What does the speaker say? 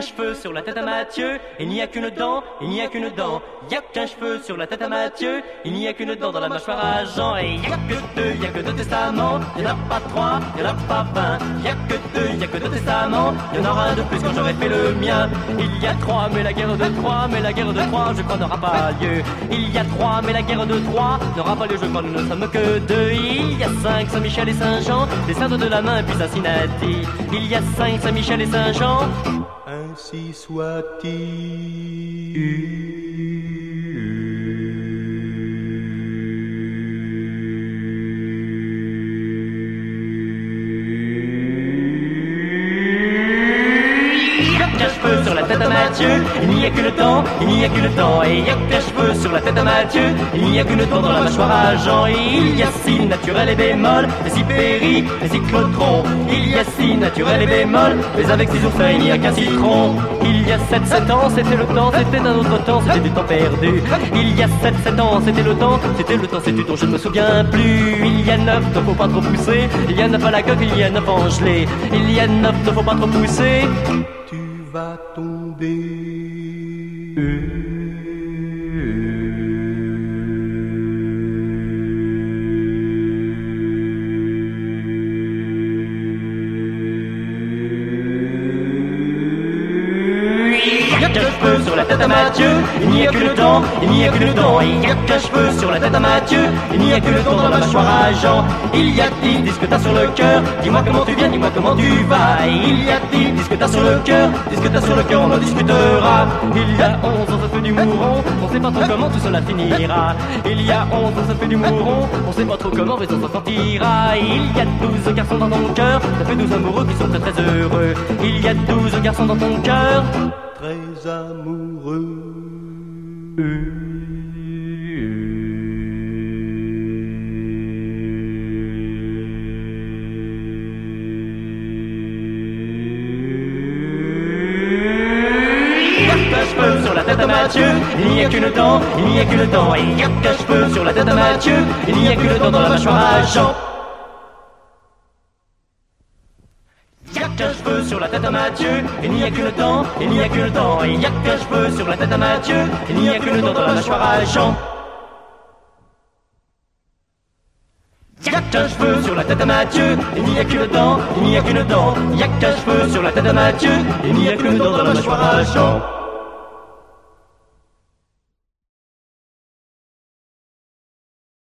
cheveu sur la tête à Mathieu, il n'y a qu'une dent, il n'y a qu'une dent. Y a qu'un cheveu sur la tête à Mathieu, il n'y a qu'une dent dans la mâchoire à Jean. Et y a que deux testaments, y en a pas trois, y en a pas 20. Y a que deux testaments, y en aura un de plus quand j'aurai fait le mien. Il y a trois, mais la guerre de Troie, je crois n'aura pas lieu. Il y a trois, mais la guerre de Troie n'aura pas lieu, je crois nous ne sommes que deux. Il y a cinq, Saint-Michel et Saint-Jean, les saints de la main puis Cincinnati. Il y a cinq, Saint-Michel et Saint-Jean, ainsi soit-il. Cheveux sur la tête à Mathieu, il n'y a qu'une dent, il n'y a qu'une dent. Et il y a qu'un cheveu sur la tête à Mathieu, il n'y a qu'une dent dans la mâchoire à Jean. Et il y a si naturel et bémol, et si péri, et si clotron. Il y a si naturel et bémol, mais avec six oursins il n'y a qu'un citron. Il y a 7 ans, c'était le temps, c'était un autre temps, c'était du temps perdu. Il y a 7 ans, c'était le temps, c'est du dont je ne me souviens plus. Il y a 9, ne faut pas trop pousser, il y a 9 à la coque, il y a 9 en gelée. Il y a 9, ne faut pas trop pousser, va tomber. Y a qu'un cheveu sur la tête à Mathieu, il n'y a qu'une dent, il n'y a qu'une dent. Il y a qu'un cheveu sur la tête à Mathieu, il n'y a qu'une dent dans la mâchoire à Jean. Il y a 10, dis ce que t'as sur le cœur, dis-moi comment tu viens, dis-moi comment tu vas. Il y a 10, dis ce que t'as sur le cœur, dis ce que t'as sur le cœur, on en discutera. Il y a 11, on se fait du mouron, on sait pas trop comment tout cela finira. Il y a 11, on se fait du mouron, on sait pas trop comment, mais on s'en sortira. Il y a 12 garçons dans ton cœur, ça fait 12 amoureux qui sont très très heureux. Il y a 12 garçons dans ton cœur, très amoureux. Cheveux sur la tête à Mathieu, il n'y a qu'une dent, il n'y a qu'une dent. Il y a qu'un cheveu sur la tête à Mathieu, il n'y a qu'une dent dans la mâchoire à Jean. Il y a qu'un cheveu sur la tête à Mathieu, il n'y a qu'une dent, il n'y a qu'une dent. Il y a qu'un cheveu sur la tête à Mathieu, il n'y a qu'une dent dans la mâchoire à Jean. Il y a qu'un cheveu sur la tête à Mathieu, il n'y a qu'une dent, il n'y a qu'une dent. Il y a qu'un cheveu sur la tête à Mathieu, il n'y a qu'une dent dans la mâchoire à Jean.